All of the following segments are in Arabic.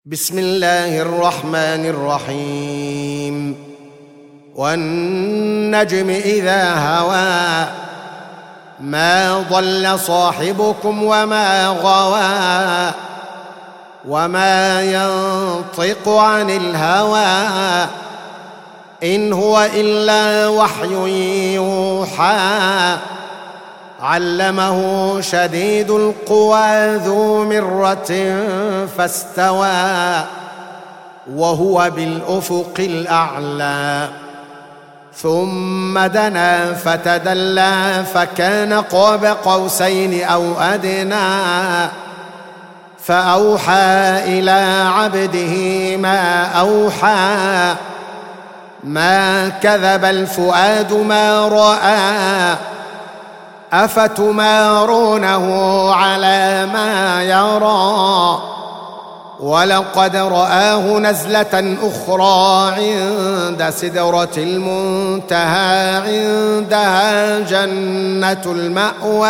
بسم الله الرحمن الرحيم. والنجم إذا هوى ما ضل صاحبكم وما غوى وما ينطق عن الهوى إن هو إلا وحي يوحى علمه شديد القوى ذو مرة فاستوى وهو بالأفق الأعلى ثم دنا فتدلى فكان قاب قوسين أو أدنى فأوحى إلى عبده ما أوحى ما كذب الفؤاد ما رأى أفتمارونه على ما يرى ولقد رآه نزلة أخرى عند سدرة المنتهى عندها جنة المأوى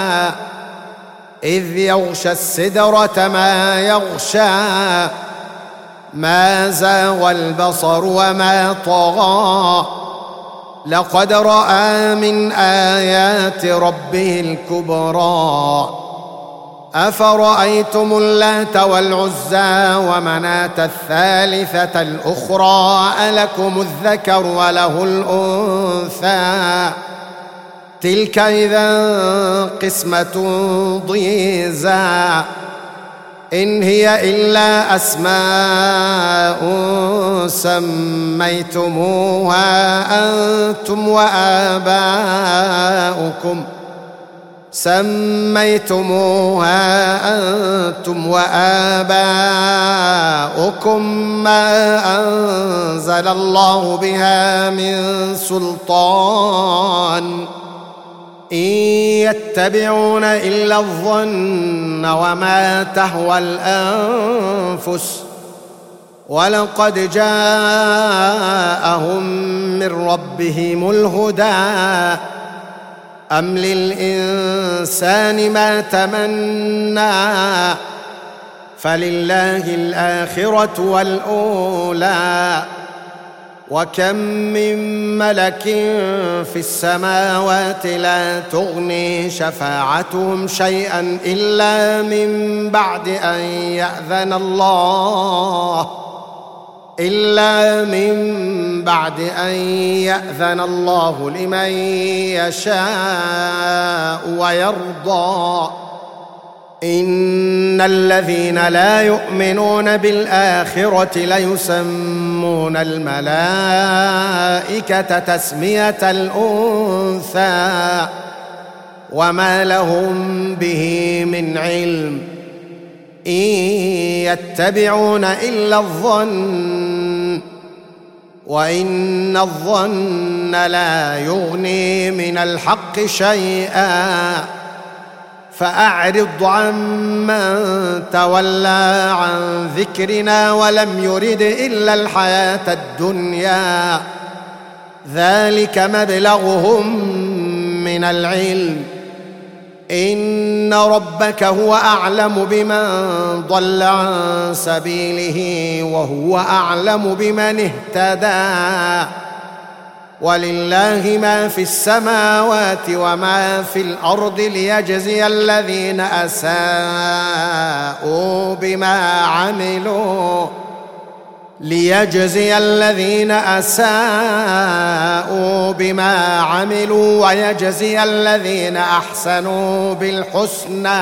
إذ يغشى السدرة ما يغشى ما زاغ البصر وما طغى لقد رأى من آيات ربه الكبرى أفرأيتم اللات والعزى ومناة الثالثة الأخرى ألكم الذكر وله الأنثى تلك إذا قسمة ضيزى إن هي إلا أسماء سميتموها أنتم وآباؤكم ما أنزل الله بها من سلطان إن يتبعون إلا الظن وما تهوى الأنفس ولقد جاءهم من ربهم الهدى أم للإنسان ما تمنى فلله الآخرة والأولى وكم من ملك في السماوات لا تغني شفاعتهم شيئا إلا من بعد أن يأذن الله لمن يشاء ويرضى إن الذين لا يؤمنون بالآخرة ليسمون الملائكة تسمية الأنثى وما لهم به من علم إن يتبعون إلا الظن وإن الظن لا يغني من الحق شيئا فأعرض عمن تولى عن ذكرنا ولم يرد إلا الحياة الدنيا ذلك مبلغهم من العلم إن ربك هو أعلم بمن ضل عن سبيله وهو أعلم بمن اهتدى ولله ما في السماوات وما في الأرض ليجزي الذين أساءوا بما عملوا ويجزي الذين أحسنوا بالحسنى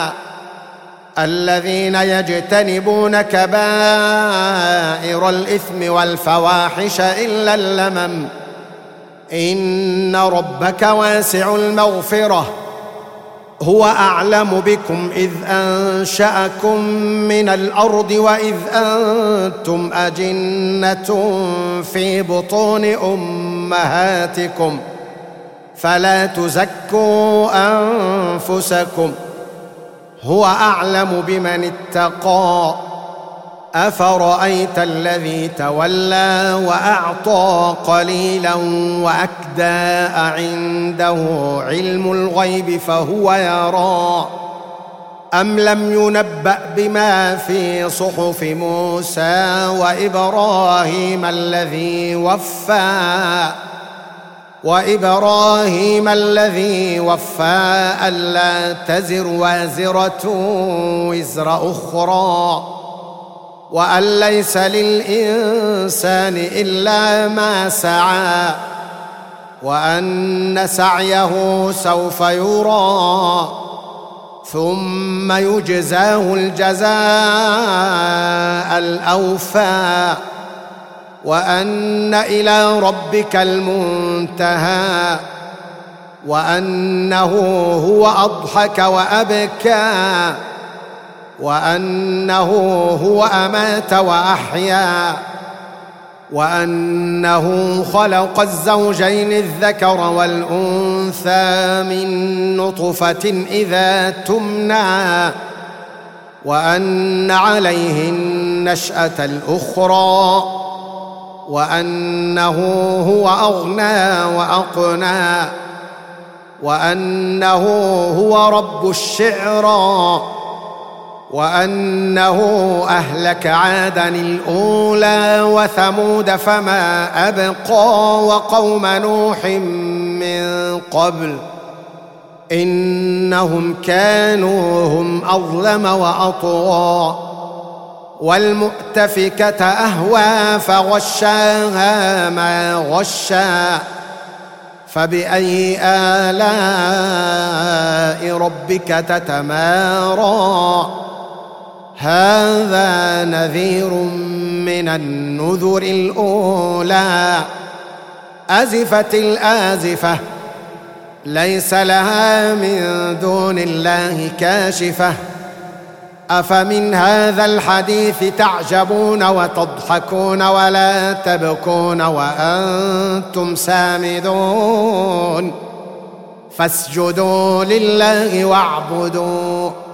الذين يجتنبون كبائر الإثم والفواحش إلا اللمم إن ربك واسع المغفرة هو أعلم بكم إذ أنشأكم من الأرض وإذ أنتم أجنة في بطون أمهاتكم فلا تزكوا أنفسكم هو أعلم بمن اتقى أفرأيت الذي تولى وأعطى قليلا وأكدى عنده علم الغيب فهو يرى أم لم ينبأ بما في صحف موسى وإبراهيم الذي وفى ألا تزر وازرة وزر أخرى وأن ليس للإنسان إلا ما سعى وأن سعيه سوف يرى ثم يجزاه الجزاء الأوفى وأن إلى ربك المنتهى وأنه هو أضحك وأبكى وأنه هو أمات وأحيا وأنه خلق الزوجين الذكر والأنثى من نطفة إذا تمنى وأن عليه النشأة الأخرى وأنه هو أغنى وأقنى وأنه هو رب الشعرى وأنه أهلك عادا الأولى وثمود فما أبقى وقوم نوح من قبل إنهم كانوا هم أظلم وأطغى والمؤتفكة أهوى فغشاها ما غشا فبأي آلاء ربك تتمارى هذا نذير من النذر الأولى أزفت الآزفة ليس لها من دون الله كاشفة أفمن هذا الحديث تعجبون وتضحكون ولا تبكون وأنتم سامدون فاسجدوا لله واعبدوا